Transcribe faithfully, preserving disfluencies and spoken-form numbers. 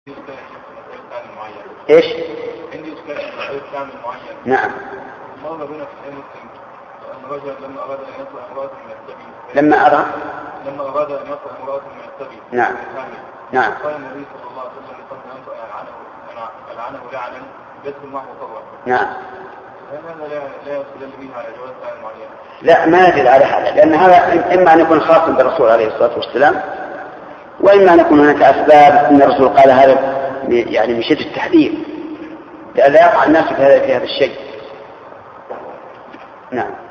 ايش؟ عندي اشكال في كلام معين. نعم. مر بنا في مسلم ان رجلا لما اراد ان يطلع امراه من السبي. لما اراد لما اراد ان يطلع امراه من السبي. نعم. نعم. قال النبي صلى الله عليه وسلم قد انت العنه العنه لعنا يدخل معه طبعا. نعم. هذا لا لا يدل به على جواز كلام معين. لا، ما يدل على هذا، لان هذا اما ان يكون خاصا بالرسول عليه الصلاه والسلام، واما ان يكون هناك اسباب ان الرسول قال هذا يعني من شده التحذير لئلا يقع الناس في هذا في هذا الشيء. نعم.